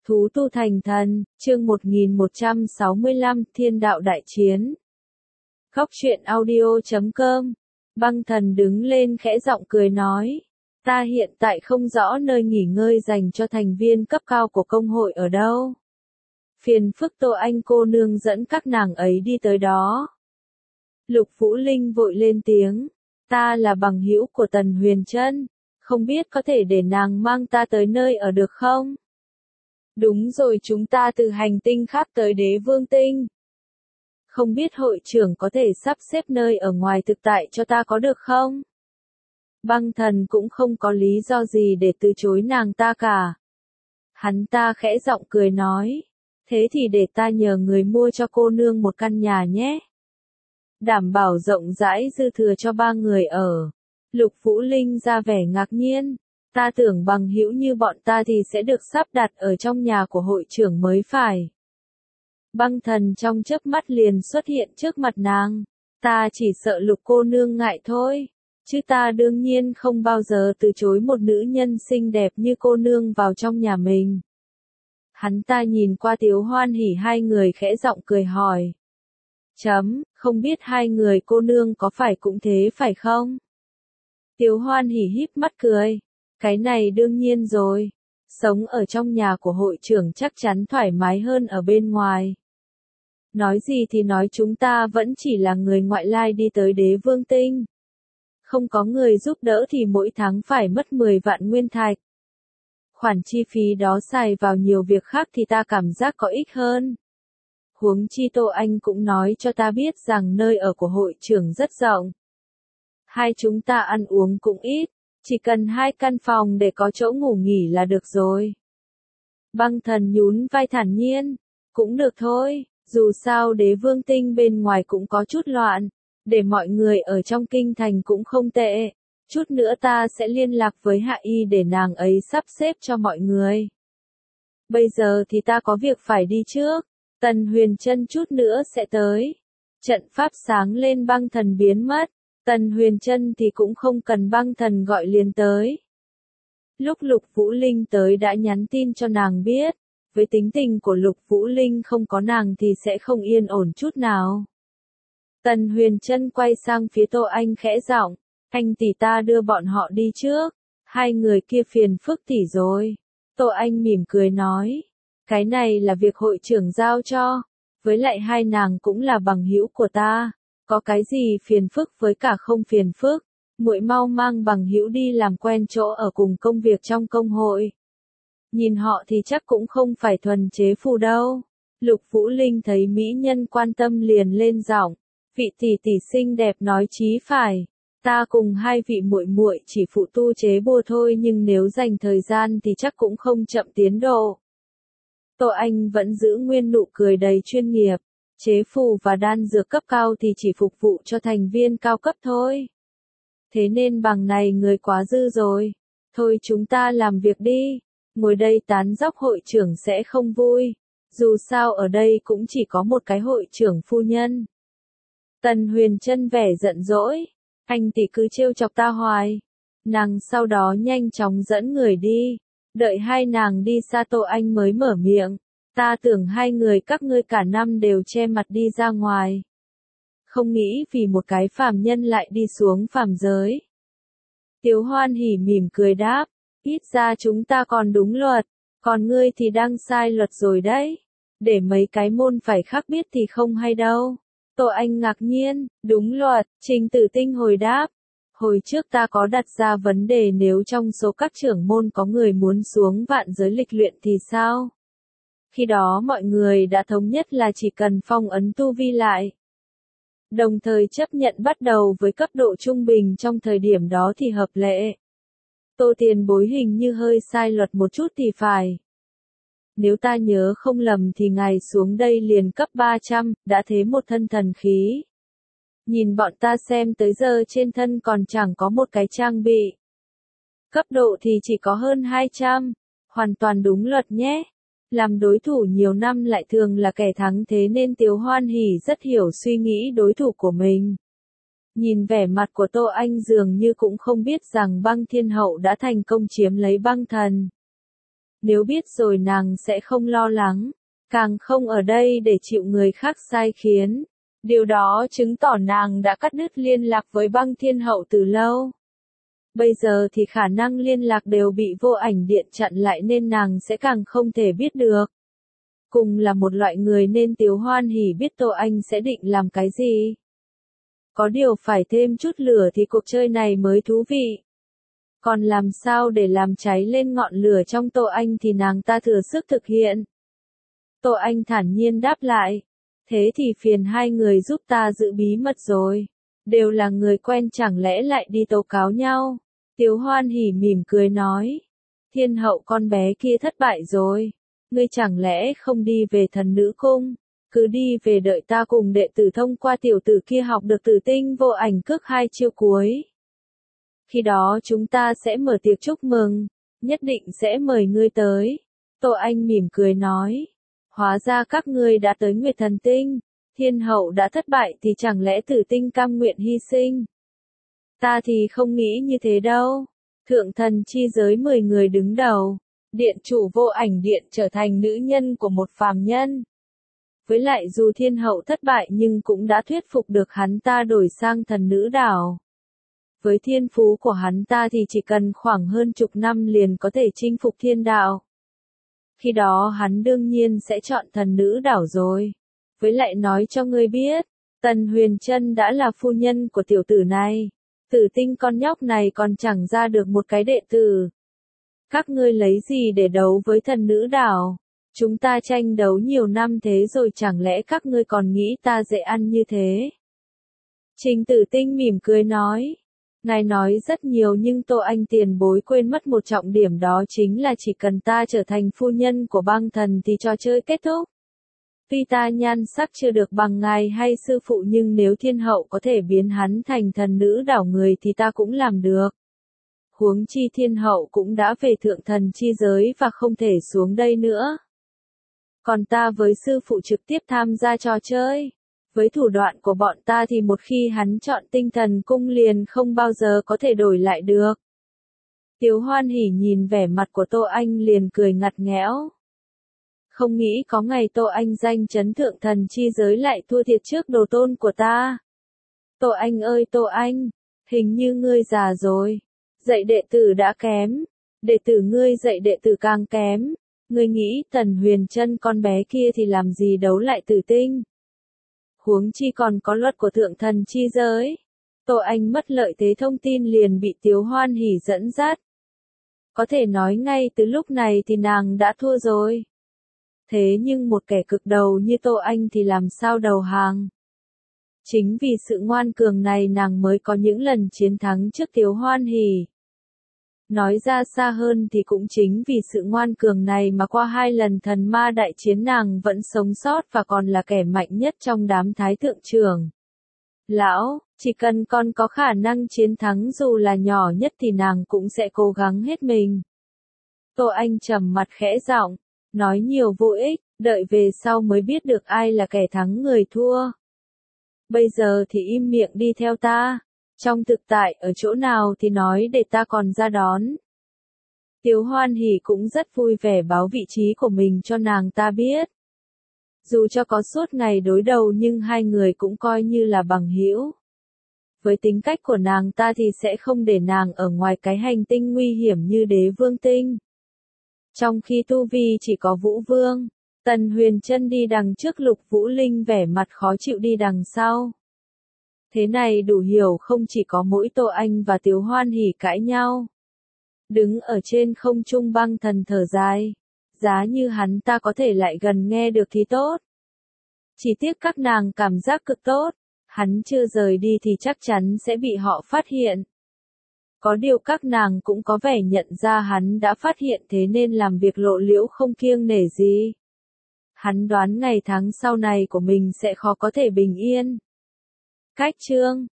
Thú tu thành thần, chương 1165, Thiên đạo đại chiến. Khóc chuyện audio.com. Băng thần đứng lên khẽ giọng cười nói. Ta hiện tại không rõ nơi nghỉ ngơi dành cho thành viên cấp cao của công hội ở đâu. Phiền phức Tô Anh cô nương dẫn các nàng ấy đi tới đó. Lục Vũ Linh vội lên tiếng. Ta là bằng hữu của Tần Huyền Trân, không biết có thể để nàng mang ta tới nơi ở được không? Đúng rồi, chúng ta từ hành tinh khác tới Đế Vương Tinh. Không biết hội trưởng có thể sắp xếp nơi ở ngoài thực tại cho ta có được không? Băng thần cũng không có lý do gì để từ chối nàng ta cả. Hắn ta khẽ giọng cười nói. Thế thì để ta nhờ người mua cho cô nương một căn nhà nhé. Đảm bảo rộng rãi dư thừa cho 3 người ở. Lục Vũ Linh ra vẻ ngạc nhiên. Ta tưởng bằng hữu như bọn ta thì sẽ được sắp đặt ở trong nhà của hội trưởng mới phải. Băng thần trong chớp mắt liền xuất hiện trước mặt nàng. Ta chỉ sợ Lục cô nương ngại thôi. Chứ ta đương nhiên không bao giờ từ chối một nữ nhân xinh đẹp như cô nương vào trong nhà mình. Hắn ta nhìn qua Tiếu Hoan Hỉ hai người khẽ giọng cười hỏi. Không biết hai người cô nương có phải cũng thế phải không? Tiếu Hoan Hỉ híp mắt cười. Cái này đương nhiên rồi. Sống ở trong nhà của hội trưởng chắc chắn thoải mái hơn ở bên ngoài. Nói gì thì nói, chúng ta vẫn chỉ là người ngoại lai đi tới Đế Vương Tinh. Không có người giúp đỡ thì mỗi tháng phải mất 10 vạn nguyên thạch. Khoản chi phí đó xài vào nhiều việc khác thì ta cảm giác có ích hơn. Huống chi Tô Anh cũng nói cho ta biết rằng nơi ở của hội trưởng rất rộng. Hai chúng ta ăn uống cũng ít. Chỉ cần 2 căn phòng để có chỗ ngủ nghỉ là được rồi. Băng thần nhún vai thản nhiên. Cũng được thôi, dù sao Đế Vương Tinh bên ngoài cũng có chút loạn. Để mọi người ở trong kinh thành cũng không tệ. Chút nữa ta sẽ liên lạc với Hạ Y để nàng ấy sắp xếp cho mọi người. Bây giờ thì ta có việc phải đi trước. Tần Huyền Trân chút nữa sẽ tới. Trận pháp sáng lên, băng thần biến mất. Tần Huyền Trân thì cũng không cần băng thần gọi liền tới. Lúc Lục Vũ Linh tới đã nhắn tin cho nàng biết. Với tính tình của Lục Vũ Linh, không có nàng thì sẽ không yên ổn chút nào. Tần Huyền Trân quay sang phía Tô Anh khẽ giọng. Anh tỷ, ta đưa bọn họ đi trước. Hai người kia phiền phức tỷ rồi. Tô Anh mỉm cười nói. Cái này là việc hội trưởng giao cho. Với lại hai nàng cũng là bằng hữu của ta. Có cái gì phiền phức với cả không phiền phức. Muội mau mang bằng hữu đi làm quen chỗ ở cùng công việc trong công hội. Nhìn họ thì chắc cũng không phải thuần chế phù đâu. Lục Vũ Linh thấy mỹ nhân quan tâm liền lên giọng. Vị tỷ tỷ xinh đẹp nói chí phải. Ta cùng hai vị muội muội chỉ phụ tu chế bùa thôi, nhưng nếu dành thời gian thì chắc cũng không chậm tiến độ. Tô Anh vẫn giữ nguyên nụ cười đầy chuyên nghiệp. Chế phù và đan dược cấp cao thì chỉ phục vụ cho thành viên cao cấp thôi. Thế nên bằng này người quá dư rồi. Thôi chúng ta làm việc đi. Ngồi đây tán dóc hội trưởng sẽ không vui. Dù sao ở đây cũng chỉ có một cái hội trưởng phu nhân. Tần Huyền Trân vẻ giận dỗi. Anh tỷ cứ trêu chọc ta hoài. Nàng sau đó nhanh chóng dẫn người đi. Đợi hai nàng đi xa, Tô Anh mới mở miệng. Ta tưởng hai người các ngươi cả năm đều che mặt đi ra ngoài. Không nghĩ vì một cái phàm nhân lại đi xuống phàm giới. Tiếu Hoan Hỉ mỉm cười đáp. Ít ra chúng ta còn đúng luật. Còn ngươi thì đang sai luật rồi đấy. Để mấy cái môn phải khác biết thì không hay đâu. Tô Anh ngạc nhiên. Đúng luật. Trình Tử Tinh hồi đáp. Hồi trước ta có đặt ra vấn đề nếu trong số các trưởng môn có người muốn xuống vạn giới lịch luyện thì sao? Khi đó mọi người đã thống nhất là chỉ cần phong ấn tu vi lại. Đồng thời chấp nhận bắt đầu với cấp độ trung bình trong thời điểm đó thì hợp lệ. Tô tiền bối hình như hơi sai luật một chút thì phải. Nếu ta nhớ không lầm thì ngài xuống đây liền cấp 300, đã thế một thân thần khí. Nhìn bọn ta xem tới giờ trên thân còn chẳng có một cái trang bị. Cấp độ thì chỉ có hơn 200. Hoàn toàn đúng luật nhé. Làm đối thủ nhiều năm lại thường là kẻ thắng, thế nên Tiếu Hoan Hỉ rất hiểu suy nghĩ đối thủ của mình. Nhìn vẻ mặt của Tô Anh dường như cũng không biết rằng Băng Thiên Hậu đã thành công chiếm lấy băng thần. Nếu biết rồi nàng sẽ không lo lắng, càng không ở đây để chịu người khác sai khiến. Điều đó chứng tỏ nàng đã cắt đứt liên lạc với băng thiên hậu từ lâu. Bây giờ thì khả năng liên lạc đều bị vô ảnh điện chặn lại nên nàng sẽ càng không thể biết được. Cùng là một loại người nên Tiếu Hoan Hỉ biết Tô Anh sẽ định làm cái gì. Có điều phải thêm chút lửa thì cuộc chơi này mới thú vị. Còn làm sao để làm cháy lên ngọn lửa trong Tô Anh thì nàng ta thừa sức thực hiện. Tô Anh thản nhiên đáp lại. Thế thì phiền hai người giúp ta giữ bí mật rồi. Đều là người quen chẳng lẽ lại đi tố cáo nhau. Tiếu Hoan Hỉ mỉm cười nói. Thiên hậu con bé kia thất bại rồi. Ngươi chẳng lẽ không đi về thần nữ cung. Cứ đi về đợi ta cùng đệ tử thông qua tiểu tử kia học được tử tinh vô ảnh cước 2 chiêu cuối. Khi đó chúng ta sẽ mở tiệc chúc mừng. Nhất định sẽ mời ngươi tới. Tô Anh mỉm cười nói. Hóa ra các ngươi đã tới Nguyệt Thần Tinh. Thiên hậu đã thất bại thì chẳng lẽ tử tinh cam nguyện hy sinh. Ta thì không nghĩ như thế đâu. Thượng thần chi giới 10 người đứng đầu. Điện chủ vô ảnh điện trở thành nữ nhân của một phàm nhân. Với lại dù thiên hậu thất bại nhưng cũng đã thuyết phục được hắn ta đổi sang thần nữ đảo. Với thiên phú của hắn ta thì chỉ cần khoảng hơn chục năm liền có thể chinh phục thiên đạo. Khi đó hắn đương nhiên sẽ chọn thần nữ đảo rồi. Với lại nói cho ngươi biết, Tần Huyền Trân đã là phu nhân của tiểu tử này. Tử tinh con nhóc này còn chẳng ra được một cái đệ tử. Các ngươi lấy gì để đấu với thần nữ đảo? Chúng ta tranh đấu nhiều năm thế rồi chẳng lẽ các ngươi còn nghĩ ta dễ ăn như thế? Trình Tử Tinh mỉm cười nói. Ngài nói rất nhiều nhưng Tô Anh tiền bối quên mất một trọng điểm đó chính là chỉ cần ta trở thành phu nhân của băng thần thì trò chơi kết thúc. Tuy ta nhan sắc chưa được bằng ngài hay sư phụ nhưng nếu thiên hậu có thể biến hắn thành thần nữ đảo người thì ta cũng làm được. Huống chi thiên hậu cũng đã về thượng thần chi giới và không thể xuống đây nữa. Còn ta với sư phụ trực tiếp tham gia trò chơi. Với thủ đoạn của bọn ta thì một khi hắn chọn tinh thần cung liền không bao giờ có thể đổi lại được. Tiếu Hoan Hỉ nhìn vẻ mặt của Tô Anh liền cười ngặt nghẽo. Không nghĩ có ngày Tô Anh danh chấn thượng thần chi giới lại thua thiệt trước đồ tôn của ta. Tô Anh ơi Tô Anh, hình như ngươi già rồi. Dạy đệ tử đã kém. Đệ tử ngươi dạy đệ tử càng kém. Ngươi nghĩ Tần Huyền Trân con bé kia thì làm gì đấu lại tử tinh. Huống chi còn có luật của thượng thần chi giới. Tô Anh mất lợi thế thông tin liền bị Tiếu Hoan Hỉ dẫn dắt. Có thể nói ngay từ lúc này thì nàng đã thua rồi. Thế nhưng một kẻ cực đầu như Tô Anh thì làm sao đầu hàng. Chính vì sự ngoan cường này nàng mới có những lần chiến thắng trước Tiếu Hoan Hỉ. Nói ra xa hơn thì cũng chính vì sự ngoan cường này mà qua 2 lần thần ma đại chiến nàng vẫn sống sót và còn là kẻ mạnh nhất trong đám thái thượng trưởng. Lão, chỉ cần con có khả năng chiến thắng dù là nhỏ nhất thì nàng cũng sẽ cố gắng hết mình. Tô Anh trầm mặt khẽ giọng, nói nhiều vô ích, đợi về sau mới biết được ai là kẻ thắng người thua. Bây giờ thì im miệng đi theo ta. Trong thực tại ở chỗ nào thì nói để ta còn ra đón. Tiếu Hoan Hỉ cũng rất vui vẻ báo vị trí của mình cho nàng ta biết. Dù cho có suốt ngày đối đầu nhưng hai người cũng coi như là bằng hữu. Với tính cách của nàng ta thì sẽ không để nàng ở ngoài cái hành tinh nguy hiểm như Đế Vương Tinh. Trong khi tu vi chỉ có Vũ Vương, Tần Huyền Trân đi đằng trước, Lục Vũ Linh vẻ mặt khó chịu đi đằng sau. Thế này đủ hiểu không chỉ có mỗi Tô Anh và Tiếu Hoan Hỉ cãi nhau. Đứng ở trên không trung băng thần thở dài. Giá như hắn ta có thể lại gần nghe được thì tốt. Chỉ tiếc các nàng cảm giác cực tốt. Hắn chưa rời đi thì chắc chắn sẽ bị họ phát hiện. Có điều các nàng cũng có vẻ nhận ra hắn đã phát hiện thế nên làm việc lộ liễu không kiêng nể gì. Hắn đoán ngày tháng sau này của mình sẽ khó có thể bình yên. Cách chương